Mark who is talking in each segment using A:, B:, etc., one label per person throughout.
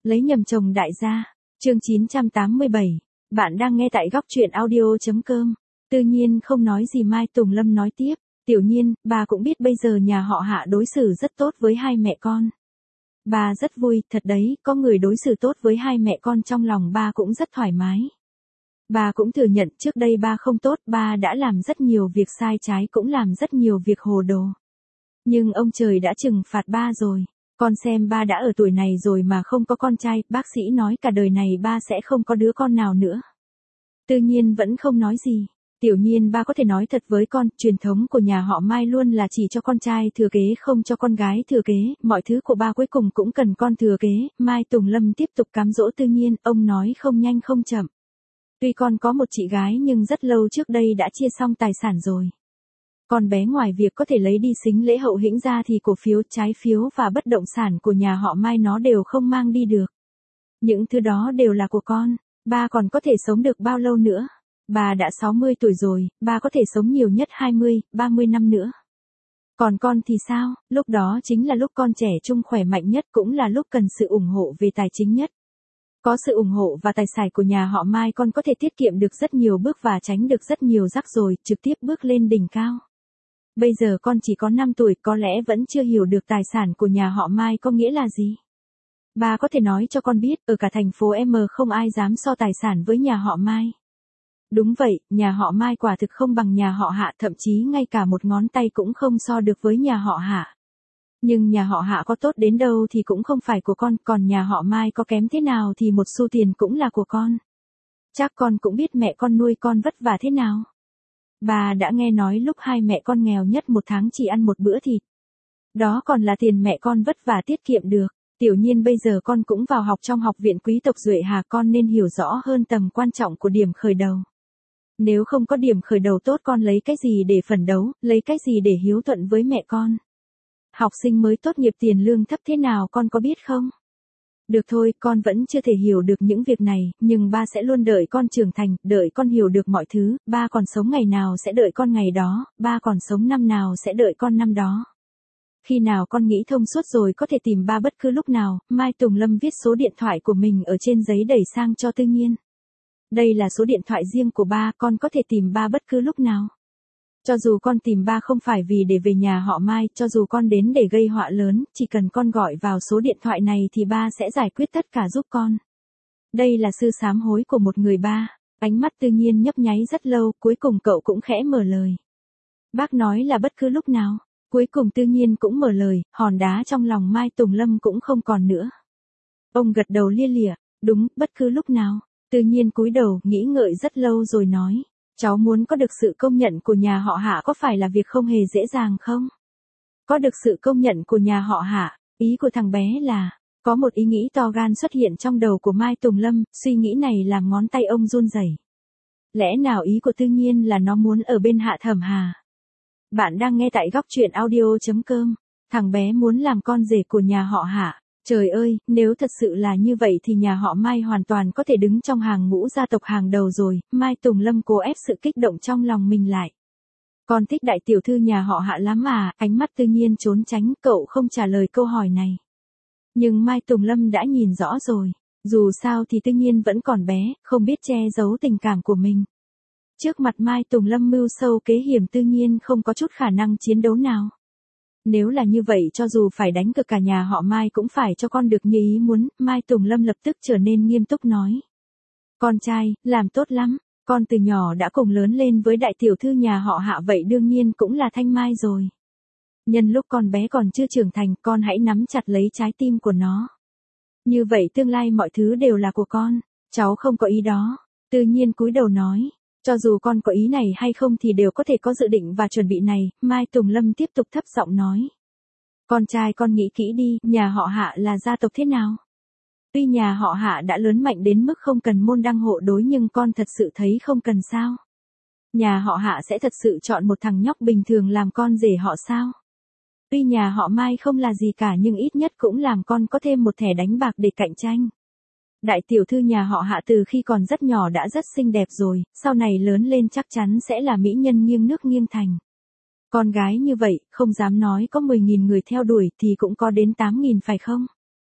A: Lấy nhầm chồng đại gia. Chương 987. Bạn đang nghe tại góc truyện audio.com. Tự nhiên không nói gì Mai Tùng Lâm nói tiếp. Tiểu Nhiên, bà cũng biết bây giờ nhà họ Hạ đối xử rất tốt với hai mẹ con. Bà rất vui, thật đấy, có người đối xử tốt với hai mẹ con trong lòng ba cũng rất thoải mái. Bà cũng thừa nhận trước đây ba không tốt, ba đã làm rất nhiều việc sai trái cũng làm rất nhiều việc hồ đồ. Nhưng ông trời đã trừng phạt ba rồi. Con xem ba đã ở tuổi này rồi mà không có con trai, bác sĩ nói cả đời này ba sẽ không có đứa con nào nữa. Tự nhiên vẫn không nói gì. Tiểu Nhiên, ba có thể nói thật với con, truyền thống của nhà họ Mai luôn là chỉ cho con trai thừa kế không cho con gái thừa kế, mọi thứ của ba cuối cùng cũng cần con thừa kế. Mai Tùng Lâm tiếp tục cám dỗ Tự Nhiên, ông nói không nhanh không chậm. Tuy con có một chị gái nhưng rất lâu trước đây đã chia xong tài sản rồi. Con bé ngoài việc có thể lấy đi sính lễ hậu hĩnh ra thì cổ phiếu, trái phiếu và bất động sản của nhà họ Mai nó đều không mang đi được. Những thứ đó đều là của con, ba còn có thể sống được bao lâu nữa? Bà đã 60 tuổi rồi, ba có thể sống nhiều nhất 20, 30 năm nữa. Còn con thì sao? Lúc đó chính là lúc con trẻ trung khỏe mạnh nhất, cũng là lúc cần sự ủng hộ về tài chính nhất. Có sự ủng hộ và tài sản của nhà họ Mai, con có thể tiết kiệm được rất nhiều bước và tránh được rất nhiều rắc rối, trực tiếp bước lên đỉnh cao. Bây giờ con chỉ có 5 tuổi, có lẽ vẫn chưa hiểu được tài sản của nhà họ Mai có nghĩa là gì. Bà có thể nói cho con biết, ở cả thành phố M không ai dám so tài sản với nhà họ Mai. Đúng vậy, nhà họ Mai quả thực không bằng nhà họ Hạ, thậm chí ngay cả một ngón tay cũng không so được với nhà họ Hạ. Nhưng nhà họ Hạ có tốt đến đâu thì cũng không phải của con, còn nhà họ Mai có kém thế nào thì một xu tiền cũng là của con. Chắc con cũng biết mẹ con nuôi con vất vả thế nào. Bà đã nghe nói lúc hai mẹ con nghèo nhất một tháng chỉ ăn một bữa thịt. Đó còn là tiền mẹ con vất vả tiết kiệm được. Tiểu Nhiên, bây giờ con cũng vào học trong học viện quý tộc Duệ Hà, con nên hiểu rõ hơn tầm quan trọng của điểm khởi đầu. Nếu không có điểm khởi đầu tốt, con lấy cái gì để phấn đấu, lấy cái gì để hiếu thuận với mẹ con? Học sinh mới tốt nghiệp tiền lương thấp thế nào con có biết không? Được thôi, con vẫn chưa thể hiểu được những việc này, nhưng ba sẽ luôn đợi con trưởng thành, đợi con hiểu được mọi thứ, ba còn sống ngày nào sẽ đợi con ngày đó, ba còn sống năm nào sẽ đợi con năm đó. Khi nào con nghĩ thông suốt rồi có thể tìm ba bất cứ lúc nào. Mai Tùng Lâm viết số điện thoại của mình ở trên giấy đẩy sang cho Tự Nhiên. Đây là số điện thoại riêng của ba, con có thể tìm ba bất cứ lúc nào. Cho dù con tìm ba không phải vì để về nhà họ Mai, cho dù con đến để gây họa lớn, chỉ cần con gọi vào số điện thoại này thì ba sẽ giải quyết tất cả giúp con. Đây là sự sám hối của một người ba. Ánh mắt Tự Nhiên nhấp nháy rất lâu, cuối cùng cậu cũng khẽ mở lời. Bác nói là bất cứ lúc nào. Cuối cùng Tự Nhiên cũng mở lời, hòn đá trong lòng Mai Tùng Lâm cũng không còn nữa. Ông gật đầu lia lịa, đúng, bất cứ lúc nào. Tự Nhiên cúi đầu, nghĩ ngợi rất lâu rồi nói. Cháu muốn có được sự công nhận của nhà họ Hạ có phải là việc không hề dễ dàng không? Có được sự công nhận của nhà họ Hạ, ý của thằng bé là, có một ý nghĩ to gan xuất hiện trong đầu của Mai Tùng Lâm, suy nghĩ này làm ngón tay ông run rẩy. Lẽ nào ý của Tự Nhiên là nó muốn ở bên Hạ Thẩm Hà? Bạn đang nghe tại góc truyện audio.com, thằng bé muốn làm con rể của nhà họ Hạ. Trời ơi, nếu thật sự là như vậy thì nhà họ Mai hoàn toàn có thể đứng trong hàng ngũ gia tộc hàng đầu rồi. Mai Tùng Lâm cố ép sự kích động trong lòng mình lại. Con thích đại tiểu thư nhà họ Hạ lắm à? Ánh mắt Tự Nhiên trốn tránh, cậu không trả lời câu hỏi này. Nhưng Mai Tùng Lâm đã nhìn rõ rồi. Dù sao thì Tự Nhiên vẫn còn bé, không biết che giấu tình cảm của mình. Trước mặt Mai Tùng Lâm mưu sâu kế hiểm, Tự Nhiên không có chút khả năng chiến đấu nào. Nếu là như vậy, cho dù phải đánh cực cả nhà họ Mai cũng phải cho con được như ý muốn. Mai Tùng Lâm lập tức trở nên nghiêm túc nói. Con trai, làm tốt lắm, con từ nhỏ đã cùng lớn lên với đại tiểu thư nhà họ Hạ, vậy đương nhiên cũng là Thanh Mai rồi. Nhân lúc con bé còn chưa trưởng thành, con hãy nắm chặt lấy trái tim của nó. Như vậy tương lai mọi thứ đều là của con. Cháu không có ý đó. Tự Nhiên cúi đầu nói. Cho dù con có ý này hay không thì đều có thể có dự định và chuẩn bị này. Mai Tùng Lâm tiếp tục thấp giọng nói. Con trai, con nghĩ kỹ đi, nhà họ Hạ là gia tộc thế nào? Tuy nhà họ Hạ đã lớn mạnh đến mức không cần môn đăng hộ đối, nhưng con thật sự thấy không cần sao? Nhà họ Hạ sẽ thật sự chọn một thằng nhóc bình thường làm con rể họ sao? Tuy nhà họ Mai không là gì cả nhưng ít nhất cũng làm con có thêm một thẻ đánh bạc để cạnh tranh. Đại tiểu thư nhà họ Hạ từ khi còn rất nhỏ đã rất xinh đẹp rồi, sau này lớn lên chắc chắn sẽ là mỹ nhân nghiêng nước nghiêng thành. Con gái như vậy, không dám nói có 10.000 người theo đuổi thì cũng có đến 8.000 phải không?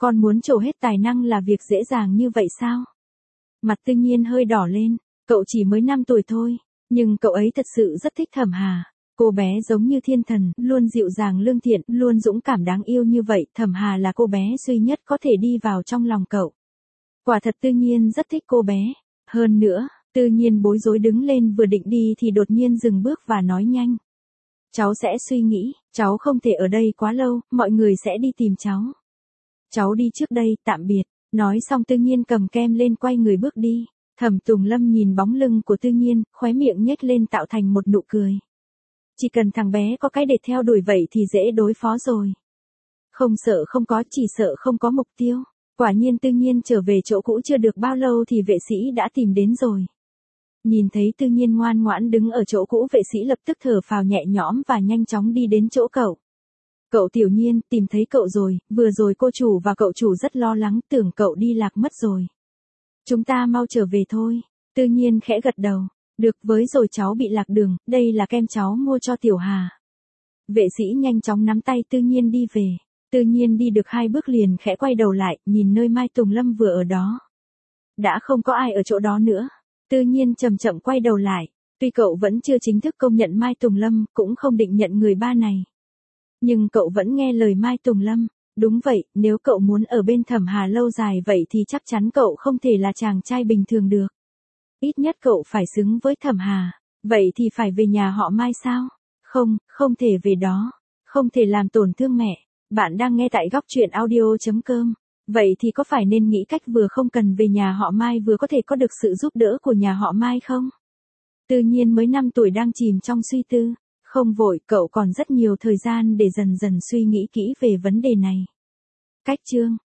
A: Con muốn trổ hết tài năng là việc dễ dàng như vậy sao? Mặt Tư Nhiên hơi đỏ lên, cậu chỉ mới 5 tuổi thôi, nhưng cậu ấy thật sự rất thích Thẩm Hà. Cô bé giống như thiên thần, luôn dịu dàng lương thiện, luôn dũng cảm đáng yêu như vậy, Thẩm Hà là cô bé duy nhất có thể đi vào trong lòng cậu. Quả thật Tư Nhiên rất thích cô bé. Hơn nữa, Tư Nhiên bối rối đứng lên vừa định đi thì đột nhiên dừng bước và nói nhanh. Cháu sẽ suy nghĩ, cháu không thể ở đây quá lâu, mọi người sẽ đi tìm cháu. Cháu đi trước đây, tạm biệt. Nói xong Tư Nhiên cầm kem lên quay người bước đi. Thẩm Tùng Lâm nhìn bóng lưng của Tư Nhiên, khóe miệng nhếch lên tạo thành một nụ cười. Chỉ cần thằng bé có cái để theo đuổi vậy thì dễ đối phó rồi. Không sợ không có, chỉ sợ không có mục tiêu. Quả nhiên Tư Nhiên trở về chỗ cũ chưa được bao lâu thì vệ sĩ đã tìm đến rồi. Nhìn thấy Tư Nhiên ngoan ngoãn đứng ở chỗ cũ, vệ sĩ lập tức thở phào nhẹ nhõm và nhanh chóng đi đến chỗ cậu. Cậu Tiểu Nhiên, tìm thấy cậu rồi, vừa rồi cô chủ và cậu chủ rất lo lắng, tưởng cậu đi lạc mất rồi. Chúng ta mau trở về thôi. Tư Nhiên khẽ gật đầu. Được, với rồi cháu bị lạc đường, đây là kem cháu mua cho Tiểu Hà. Vệ sĩ nhanh chóng nắm tay Tư Nhiên đi về. Tư Nhiên đi được 2 bước liền khẽ quay đầu lại, nhìn nơi Mai Tùng Lâm vừa ở đó. Đã không có ai ở chỗ đó nữa. Tư Nhiên chậm chậm quay đầu lại. Tuy cậu vẫn chưa chính thức công nhận Mai Tùng Lâm, cũng không định nhận người ba này. Nhưng cậu vẫn nghe lời Mai Tùng Lâm. Đúng vậy, nếu cậu muốn ở bên Thẩm Hà lâu dài vậy thì chắc chắn cậu không thể là chàng trai bình thường được. Ít nhất cậu phải xứng với Thẩm Hà. Vậy thì phải về nhà họ Mai sao? Không, không thể về đó. Không thể làm tổn thương mẹ. Bạn đang nghe tại góc truyện audio.com. Vậy thì có phải nên nghĩ cách vừa không cần về nhà họ Mai vừa có thể có được sự giúp đỡ của nhà họ Mai không? Tư Nhiên mới 5 tuổi đang chìm trong suy tư. Không vội, cậu còn rất nhiều thời gian để dần dần suy nghĩ kỹ về vấn đề này. Cách chương